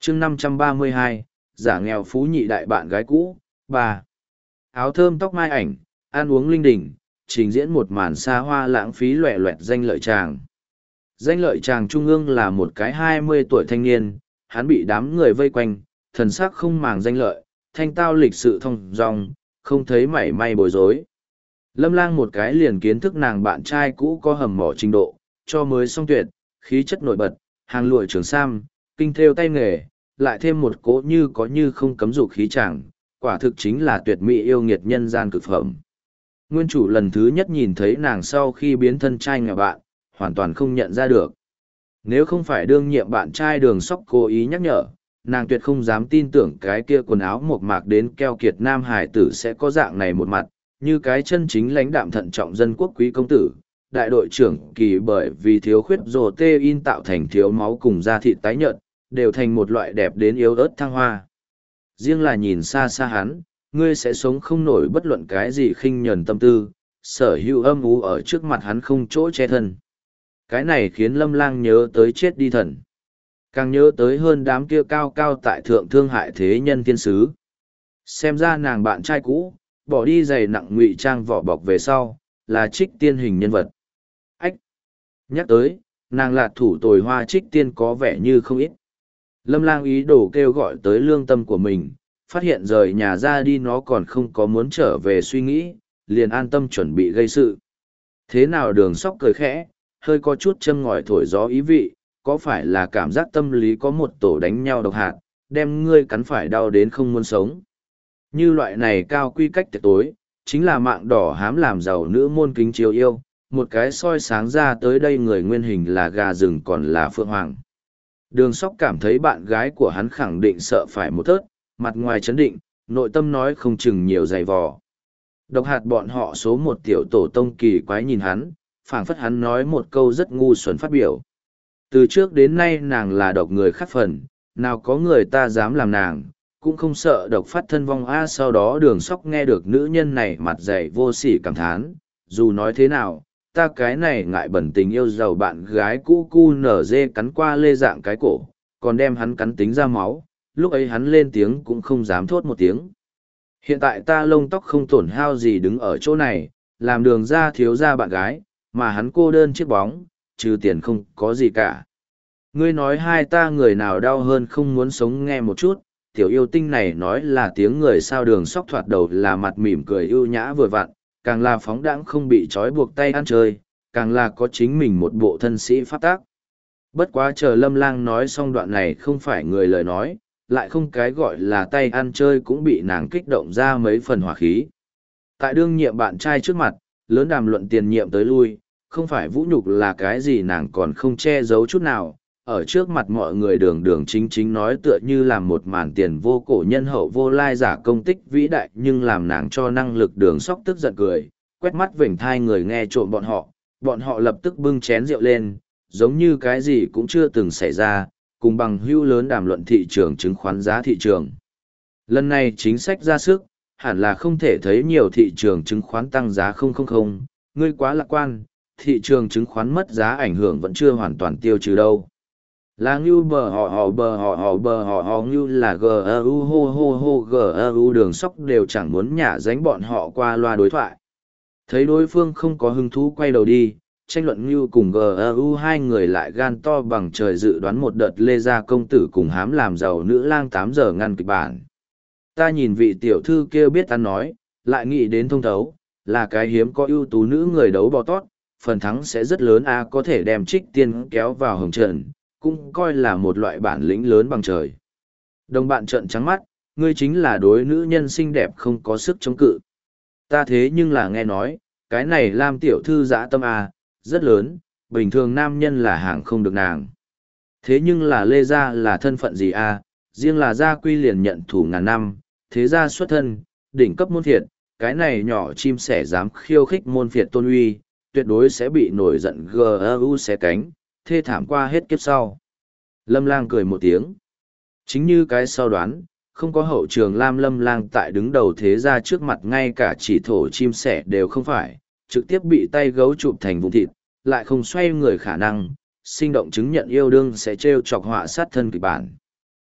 chương 532, giả nghèo phú nhị đại bạn gái cũ, 3. Áo thơm tóc mai ảnh, ăn uống linh đình, trình diễn một màn xa hoa lãng phí loẹ loẹt danh lợi tràng. Danh lợi tràng trung ương là một cái 20 tuổi thanh niên, hắn bị đám người vây quanh, thần sắc không màng danh lợi, thanh tao lịch sự thông dong, không thấy mảy may bối rối. Lâm Lang một cái liền kiến thức nàng bạn trai cũ có hầm mỏ trình độ, cho mới song tuyệt, khí chất nổi bật, hàng lụa trường sam, kinh thêu tay nghề, lại thêm một cỗ như có như không cấm dục khí chàng, quả thực chính là tuyệt mỹ yêu nghiệt nhân gian cực phẩm. Nguyên chủ lần thứ nhất nhìn thấy nàng sau khi biến thân trai nghèo bạn, hoàn toàn không nhận ra được. Nếu không phải đương nhiệm bạn trai Đường Sóc cố ý nhắc nhở, nàng tuyệt không dám tin tưởng cái kia quần áo mộc mạc đến keo kiệt nam hải tử sẽ có dạng này một mặt, như cái chân chính lãnh đạm thận trọng dân quốc quý công tử. Đại đội trưởng Kỳ bởi vì thiếu khuyết protein tạo thành thiếu máu cùng da thịt tái nhợt, đều thành một loại đẹp đến yếu ớt thăng hoa. Riêng là nhìn xa xa hắn, ngươi sẽ sống không nổi bất luận cái gì khinh nhẫn tâm tư, sở hữu âm u ở trước mặt hắn không chỗ che thân. Cái này khiến Lâm Lang nhớ tới chết đi thần. Càng nhớ tới hơn đám kia cao cao tại thượng thương hại thế nhân thiên sứ. Xem ra nàng bạn trai cũ, bỏ đi giày nặng ngụy trang vỏ bọc về sau, là Trích Tiên hình nhân vật. Ách! Nhắc tới, nàng lạt thủ tồi hoa Trích Tiên có vẻ như không ít. Lâm Lang ý đồ kêu gọi tới lương tâm của mình, phát hiện rời nhà ra đi nó còn không có muốn trở về suy nghĩ, liền an tâm chuẩn bị gây sự. Thế nào Đường Sóc cười khẽ, hơi có chút châm ngòi thổi gió ý vị, có phải là cảm giác tâm lý có một tổ đánh nhau độc hạt, đem ngươi cắn phải đau đến không muốn sống. Như loại này cao quy cách tiệc tối, chính là mạng đỏ hám làm giàu nữ môn kính chiếu yêu, một cái soi sáng ra tới đây người nguyên hình là gà rừng còn là phượng hoàng. Đường Sóc cảm thấy bạn gái của hắn khẳng định sợ phải một thớt, mặt ngoài chấn định, nội tâm nói không chừng nhiều dày vò. Độc hạt bọn họ số một tiểu tổ tông kỳ quái nhìn hắn, phảng phất hắn nói một câu rất ngu xuẩn phát biểu. Từ trước đến nay nàng là độc người khác phần, nào có người ta dám làm nàng, cũng không sợ độc phát thân vong a. Sau đó Đường Sóc nghe được nữ nhân này mặt dày vô sỉ cảm thán, dù nói thế nào, ta cái này ngại bẩn tình yêu giàu bạn gái cũ cu nở dê cắn qua lê dạng cái cổ, còn đem hắn cắn tính ra máu, lúc ấy hắn lên tiếng cũng không dám thốt một tiếng. Hiện tại ta lông tóc không tổn hao gì đứng ở chỗ này, làm Đường ra thiếu ra bạn gái, mà hắn cô đơn chiếc bóng, trừ tiền không có gì cả. Ngươi nói hai ta người nào đau hơn không muốn sống nghe một chút, tiểu yêu tinh này nói là tiếng người sao. Đường Sóc thoạt đầu là mặt mỉm cười ưu nhã vừa vặn, càng là phóng đãng không bị trói buộc tay ăn chơi, càng là có chính mình một bộ thân sĩ pháp tác. Bất quá chờ Lâm Lang nói xong đoạn này không phải người lời nói, lại không cái gọi là tay ăn chơi cũng bị nàng kích động ra mấy phần hỏa khí. Tại đương nhiệm bạn trai trước mặt, lớn đàm luận tiền nhiệm tới lui, không phải vũ nhục là cái gì nàng còn không che giấu chút nào. Ở trước mặt mọi người đường đường chính chính nói tựa như làm một màn tiền vô cổ nhân hậu vô lai giả công tích vĩ đại, nhưng làm nàng cho năng lực. Đường Sóc tức giận cười, quét mắt vểnh thai người nghe trộm bọn họ lập tức bưng chén rượu lên, giống như cái gì cũng chưa từng xảy ra, cùng bằng hữu lớn đàm luận thị trường chứng khoán giá thị trường. Lần này chính sách ra sức, hẳn là không thể thấy nhiều thị trường chứng khoán tăng giá 000, ngươi quá lạc quan, thị trường chứng khoán mất giá ảnh hưởng vẫn chưa hoàn toàn tiêu trừ đâu. Là ngưu bờ họ ngưu là GEU hô GEU. Đường Sóc đều chẳng muốn nhả dánh bọn họ qua loa đối thoại. Thấy đối phương không có hứng thú quay đầu đi, tranh luận ngưu cùng GEU hai người lại gan to bằng trời dự đoán một đợt Lê Gia công tử cùng hám làm giàu nữ lang 8 giờ ngăn kịch bản. Ta nhìn vị tiểu thư kia biết ăn nói, lại nghĩ đến thông thấu, là cái hiếm có ưu tú nữ người đấu bò tót, phần thắng sẽ rất lớn a, có thể đem Trích Tiên kéo vào hồng trận, cũng coi là một loại bản lĩnh lớn bằng trời. Đồng bạn trợn trắng mắt, ngươi chính là đối nữ nhân xinh đẹp không có sức chống cự. Ta thế nhưng là nghe nói, cái này Lam tiểu thư dã tâm a, rất lớn, bình thường nam nhân là hàng không được nàng. Thế nhưng là Lê Gia là thân phận gì a, riêng là Gia Quy liền nhận thủ ngàn năm, thế gia xuất thân, đỉnh cấp môn phiệt, cái này nhỏ chim sẻ dám khiêu khích môn phiệt tôn uy, tuyệt đối sẽ bị nổi giận GEU xé cánh, thê thảm qua hết kiếp sau. Lâm Lang cười một tiếng. Chính như cái sau đoán, không có hậu trường Lâm Lang tại đứng đầu thế gia trước mặt ngay cả chỉ thổ chim sẻ đều không phải, trực tiếp bị tay gấu chụp thành vụn thịt, lại không xoay người khả năng, sinh động chứng nhận yêu đương sẽ trêu chọc họa sát thân kịch bản.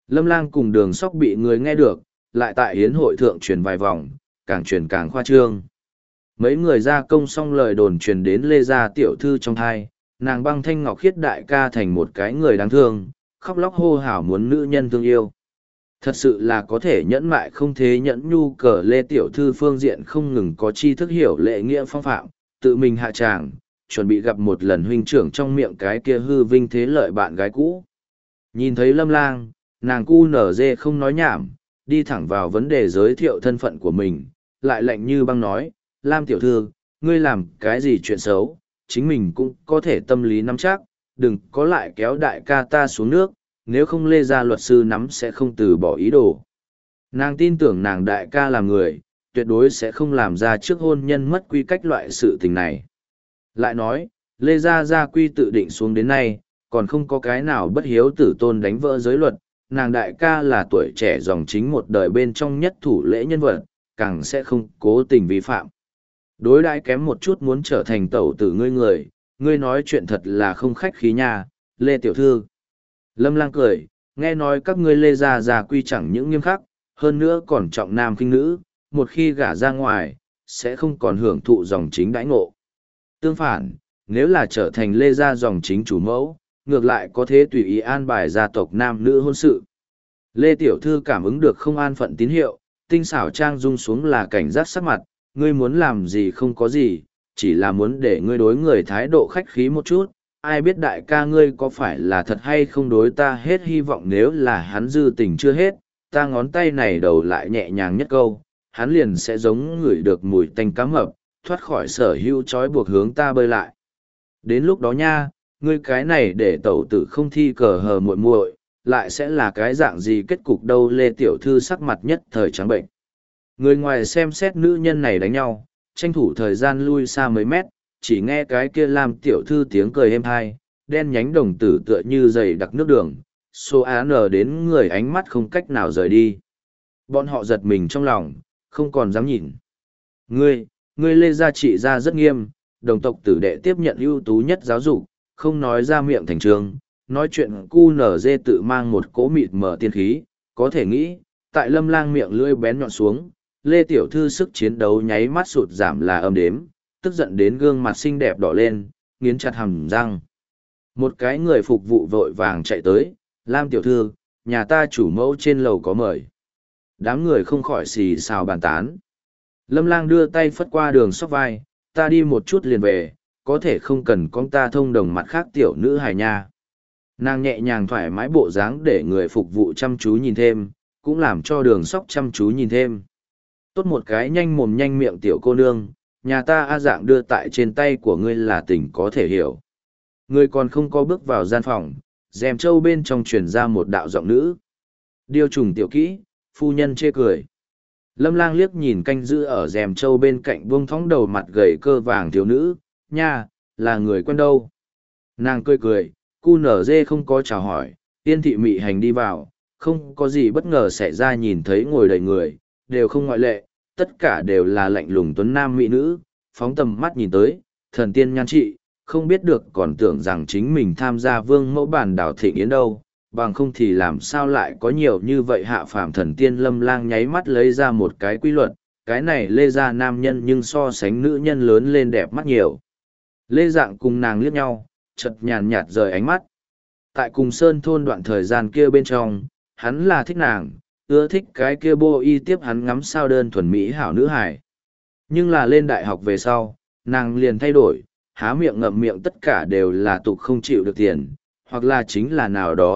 Lâm Lang cùng Đường Sóc bị người nghe được, lại tại hiến hội thượng truyền vài vòng, càng truyền càng khoa trương. Mấy người ra công xong lời đồn truyền đến Lê Gia tiểu thư trong thai, nàng Băng Thanh Ngọc Khiết đại ca thành một cái người đáng thương, khóc lóc hô hào muốn nữ nhân thương yêu. Thật sự là có thể nhẫn mại không thế nhẫn nhu cờ Lê tiểu thư phương diện không ngừng có tri thức hiểu lệ nghĩa phong phạm, tự mình hạ tràng, chuẩn bị gặp một lần huynh trưởng trong miệng cái kia hư vinh thế lợi bạn gái cũ. Nhìn thấy Lâm Lang, nàng cu nở dê không nói nhảm, đi thẳng vào vấn đề giới thiệu thân phận của mình, lại lạnh như băng nói, Lam tiểu thư, ngươi làm cái gì chuyện xấu, chính mình cũng có thể tâm lý nắm chắc, đừng có lại kéo đại ca ta xuống nước, nếu không Lê Gia luật sư nắm sẽ không từ bỏ ý đồ. Nàng tin tưởng nàng đại ca là người, tuyệt đối sẽ không làm ra trước hôn nhân mất quy cách loại sự tình này. Lại nói, Lê Gia gia quy tự định xuống đến nay, còn không có cái nào bất hiếu tử tôn đánh vỡ giới luật, nàng đại ca là tuổi trẻ dòng chính một đời bên trong nhất thủ lễ nhân vật, càng sẽ không cố tình vi phạm. Đối đãi kém một chút muốn trở thành tẩu tử ngươi nói chuyện thật là không khách khí nha, Lê Tiểu Thư. Lâm Lang cười, nghe nói các ngươi Lê Gia gia quy chẳng những nghiêm khắc, hơn nữa còn trọng nam khinh nữ, một khi gả ra ngoài, sẽ không còn hưởng thụ dòng chính đãi ngộ. Tương phản, nếu là trở thành Lê Gia dòng chính chủ mẫu, ngược lại có thể tùy ý an bài gia tộc nam nữ hôn sự. Lê Tiểu Thư cảm ứng được không an phận tín hiệu, tinh xảo trang rung xuống là cảnh giác sắc mặt, ngươi muốn làm gì không có gì, chỉ là muốn để ngươi đối người thái độ khách khí một chút, ai biết đại ca ngươi có phải là thật hay không đối ta hết hy vọng nếu là hắn dư tình chưa hết, ta ngón tay này đầu lại nhẹ nhàng nhất câu, hắn liền sẽ giống ngửi được mùi tanh cá mập, thoát khỏi sở hữu trói buộc hướng ta bơi lại. Đến lúc đó nha, ngươi cái này để tẩu tử không thi cờ hờ muội muội, lại sẽ là cái dạng gì kết cục đâu. Lê Tiểu Thư sắc mặt nhất thời trắng bệnh. Người ngoài xem xét nữ nhân này đánh nhau, tranh thủ thời gian lui xa mấy mét, chỉ nghe cái kia làm Tiểu Thư tiếng cười êm hai, đen nhánh đồng tử tựa như dày đặc nước đường, số án ở đến người ánh mắt không cách nào rời đi. Bọn họ giật mình trong lòng, không còn dám nhìn. Ngươi Lê Gia trị gia rất nghiêm, đồng tộc tử đệ tiếp nhận ưu tú nhất giáo dục, không nói ra miệng thành trường, nói chuyện cu nở dê tự mang một cỗ mịt mở tiên khí, có thể nghĩ, tại Lâm Lang miệng lưỡi bén nhọn xuống, Lê Tiểu Thư sức chiến đấu nháy mắt sụt giảm là âm đếm, tức giận đến gương mặt xinh đẹp đỏ lên, nghiến chặt hàm răng. Một cái người phục vụ vội vàng chạy tới, Lam Tiểu Thư, nhà ta chủ mẫu trên lầu có mời. Đám người không khỏi xì xào bàn tán. Lâm Lang đưa tay phất qua Đường Sóc vai, ta đi một chút liền về, có thể không cần con ta thông đồng mặt khác tiểu nữ hài nha. Nàng nhẹ nhàng thoải mái bộ dáng để người phục vụ chăm chú nhìn thêm, cũng làm cho Đường Sóc chăm chú nhìn thêm. Tốt một cái nhanh mồm nhanh miệng tiểu cô nương, nhà ta A Dạng đưa tại trên tay của ngươi là tình có thể hiểu. Ngươi còn không có bước vào gian phòng, rèm trâu bên trong truyền ra một đạo giọng nữ. Điêu trùng tiểu kỹ, phu nhân chê cười. Lâm Lang liếc nhìn canh giữ ở rèm trâu bên cạnh buông thõng đầu mặt gầy cơ vàng thiếu nữ, nha, là người quen đâu. Nàng cười cười, cu nở dê không có chào hỏi, tiên thị mị hành đi vào, không có gì bất ngờ xảy ra nhìn thấy ngồi đầy người, đều không ngoại lệ, tất cả đều là lạnh lùng tuấn nam mỹ nữ, phóng tầm mắt nhìn tới, thần tiên nhan trị, không biết được còn tưởng rằng chính mình tham gia vương mẫu bản đảo thịnh yến đâu, bằng không thì làm sao lại có nhiều như vậy hạ phàm thần tiên. Lâm Lang nháy mắt lấy ra một cái quy luật, cái này Lê Gia nam nhân nhưng so sánh nữ nhân lớn lên đẹp mắt nhiều. Lê Dạng cùng nàng liếc nhau, chợt nhàn nhạt rời ánh mắt. Tại cùng Sơn thôn đoạn thời gian kia bên trong, hắn là thích nàng, ưa thích cái kia bô y tiếp hắn ngắm sao đơn thuần mỹ hảo nữ hải. Nhưng là lên đại học về sau, nàng liền thay đổi, há miệng ngậm miệng tất cả đều là tục không chịu được tiền, hoặc là chính là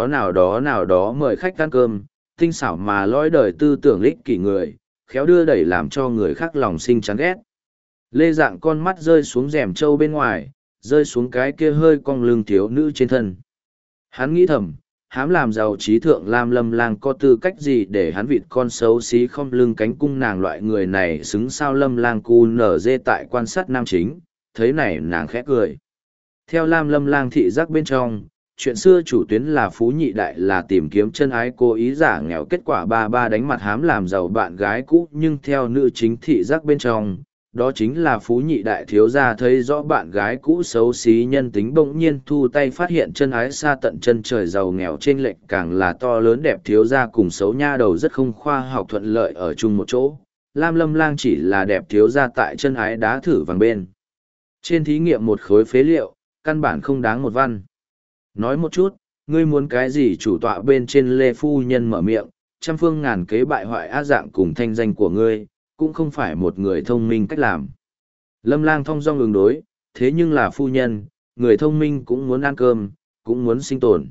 nào đó mời khách ăn cơm, tinh xảo mà lõi đời tư tưởng ích kỷ người, khéo đưa đẩy làm cho người khác lòng sinh chán ghét. Lê Dạng con mắt rơi xuống rèm trâu bên ngoài, rơi xuống cái kia hơi cong lưng thiếu nữ trên thân. Hắn nghĩ thầm, hám làm giàu trí thượng Lam Lâm Lang có tư cách gì để hắn vịt con xấu xí không lưng cánh cung nàng loại người này xứng sao. Lâm Lang cu nở dê tại quan sát nam chính, thấy này nàng khẽ cười. Theo Lam Lâm Lang thị giác bên trong, chuyện xưa chủ tuyến là phú nhị đại là tìm kiếm chân ái cố ý giả nghèo, kết quả ba đánh mặt hám làm giàu bạn gái cũ, nhưng theo nữ chính thị giác bên trong, đó chính là phú nhị đại thiếu gia thấy rõ bạn gái cũ xấu xí nhân tính, bỗng nhiên thu tay phát hiện chân ái xa tận chân trời, giàu nghèo trên lệch càng là to lớn, đẹp thiếu gia cùng xấu nha đầu rất không khoa học thuận lợi ở chung một chỗ. Lam Lâm Lang chỉ là đẹp thiếu gia tại chân ái đá thử vàng bên trên thí nghiệm một khối phế liệu, căn bản không đáng một văn. Nói một chút, ngươi muốn cái gì? Chủ tọa bên trên Lê phu nhân mở miệng, trăm phương ngàn kế bại hoại ác dạng cùng thanh danh của ngươi, cũng không phải một người thông minh cách làm. Lâm Lang thong dong ứng đối, thế nhưng là phu nhân, người thông minh cũng muốn ăn cơm, cũng muốn sinh tồn.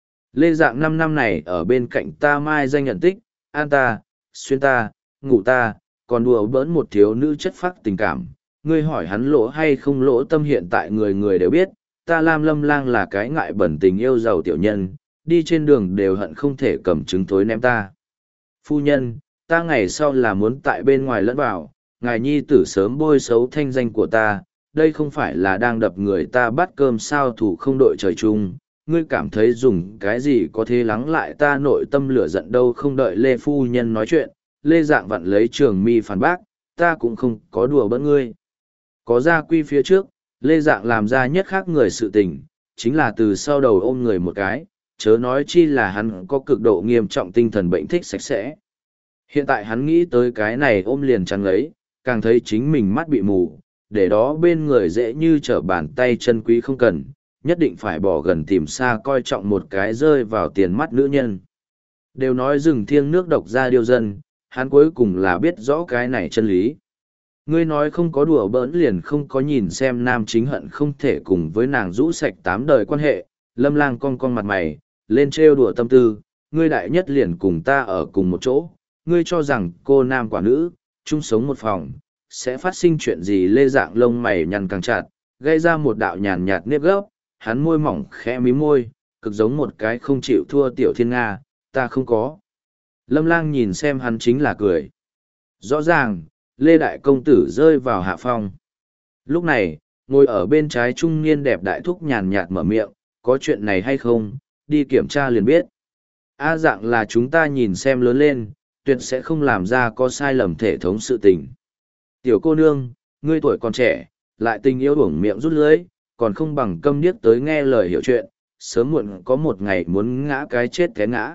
Lê Dạng 5 năm này ở bên cạnh ta mai danh nhận tích, an ta, xuyên ta, ngủ ta, còn đùa bỡn một thiếu nữ chất phác tình cảm. Ngươi hỏi hắn lỗ hay không lỗ tâm, hiện tại người người đều biết, ta Lam Lâm Lang là cái ngại bẩn tình yêu giàu tiểu nhân, đi trên đường đều hận không thể cầm trứng thối ném ta. Phu nhân, ta ngày sau là muốn tại bên ngoài lẫn vào, ngài nhi tử sớm bôi xấu thanh danh của ta, đây không phải là đang đập người ta bắt cơm sao, thủ không đội trời chung. Ngươi cảm thấy dùng cái gì có thể lắng lại ta nội tâm lửa giận đâu? Không đợi Lê phu nhân nói chuyện, Lê Dạng vặn lấy trường mi phản bác, ta cũng không có đùa bỡn ngươi. Có gia quy phía trước, Lê Dạng làm ra nhất khác người sự tình, chính là từ sau đầu ôm người một cái, chớ nói chi là hắn có cực độ nghiêm trọng tinh thần bệnh thích sạch sẽ. Hiện tại hắn nghĩ tới cái này ôm liền chăn lấy, càng thấy chính mình mắt bị mù, để đó bên người dễ như trở bàn tay chân quý không cần, nhất định phải bỏ gần tìm xa coi trọng một cái rơi vào tiền mắt nữ nhân. Đều nói rừng thiêng nước độc ra điêu dân, hắn cuối cùng là biết rõ cái này chân lý. Ngươi nói không có đùa bỡn liền không có nhìn xem nam chính hận không thể cùng với nàng rũ sạch 8 đời quan hệ. Lâm Lang cong cong mặt mày, lên trêu đùa tâm tư, ngươi đại nhất liền cùng ta ở cùng một chỗ, ngươi cho rằng cô nam quả nữ, chung sống một phòng, sẽ phát sinh chuyện gì? Lê Dạng lông mày nhăn càng chặt, gây ra một đạo nhàn nhạt nếp gấp, hắn môi mỏng khẽ mí môi, cực giống một cái không chịu thua tiểu thiên nga, ta không có. Lâm Lang nhìn xem hắn chính là cười. Rõ ràng, Lê Đại Công Tử rơi vào hạ phong. Lúc này, ngồi ở bên trái trung niên đẹp đại thúc nhàn nhạt mở miệng, có chuyện này hay không, đi kiểm tra liền biết. A Dạng là chúng ta nhìn xem lớn lên, tuyệt sẽ không làm ra có sai lầm thể thống sự tình. Tiểu cô nương, ngươi tuổi còn trẻ, lại tình yêu uổng miệng rút lưới, còn không bằng câm điếc tới nghe lời hiểu chuyện, sớm muộn có một ngày muốn ngã cái chết cái ngã.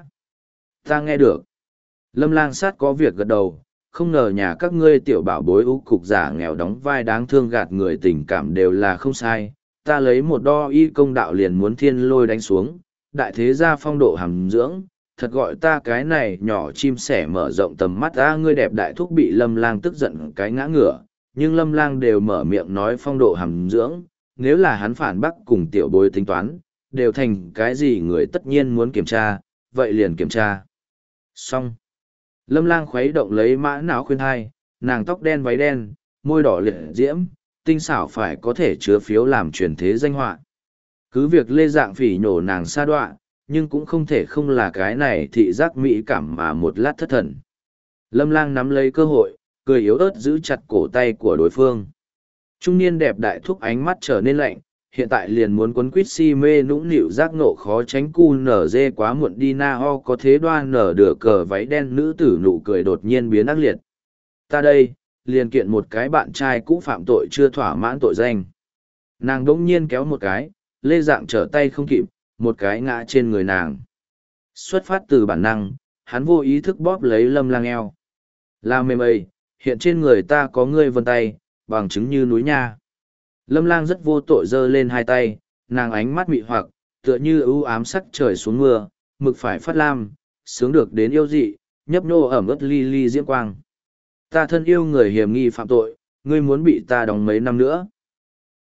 Ta nghe được. Lâm Lang sát có việc gật đầu, không ngờ nhà các ngươi tiểu bảo bối ú cục giả nghèo đóng vai đáng thương gạt người tình cảm đều là không sai. Ta lấy một đo y công đạo liền muốn thiên lôi đánh xuống, đại thế gia phong độ hàm dưỡng, thật gọi ta cái này nhỏ chim sẻ mở rộng tầm mắt. Ngươi đẹp đại thúc bị Lâm Lang tức giận cái ngã ngửa, nhưng Lâm Lang đều mở miệng nói phong độ hàm dưỡng, nếu là hắn phản bác cùng tiểu bối tính toán, đều thành cái gì người tất nhiên muốn kiểm tra, vậy liền kiểm tra. Xong. Lâm Lang khuấy động lấy mã não khuyên thai, nàng tóc đen váy đen, môi đỏ liệt diễm, tinh xảo phải có thể chứa phiếu làm truyền thế danh họa. Cứ việc Lê Dạng phỉ nhổ nàng sa đoạ, nhưng cũng không thể không là cái này thị giác mỹ cảm mà một lát thất thần. Lâm Lang nắm lấy cơ hội, cười yếu ớt giữ chặt cổ tay của đối phương. Trung niên đẹp đại thúc ánh mắt trở nên lạnh, hiện tại liền muốn quấn quýt si mê nũng nịu giác nộ khó tránh cu nở dê quá muộn đi na ho, có thế đoan nở đửa cờ váy đen nữ tử nụ cười đột nhiên biến ác liệt. Ta đây, liền kiện một cái bạn trai cũ phạm tội chưa thỏa mãn tội danh. Nàng đỗng nhiên kéo một cái, Lê Dạng trở tay không kịp, một cái ngã trên người nàng. Xuất phát từ bản năng, hắn vô ý thức bóp lấy Lâm Lang eo. La mềm ơi, hiện trên người ta có ngươi vân tay, bằng chứng như núi nha. Lâm Lang rất vô tội giơ lên hai tay, nàng ánh mắt mị hoặc, tựa như ưu ám sắc trời xuống mưa, mực phải phát lam, sướng được đến yêu dị, nhấp nhô ẩm ướt ly ly diễm quang. Ta thân yêu người hiểm nghi phạm tội, ngươi muốn bị ta đóng mấy năm nữa.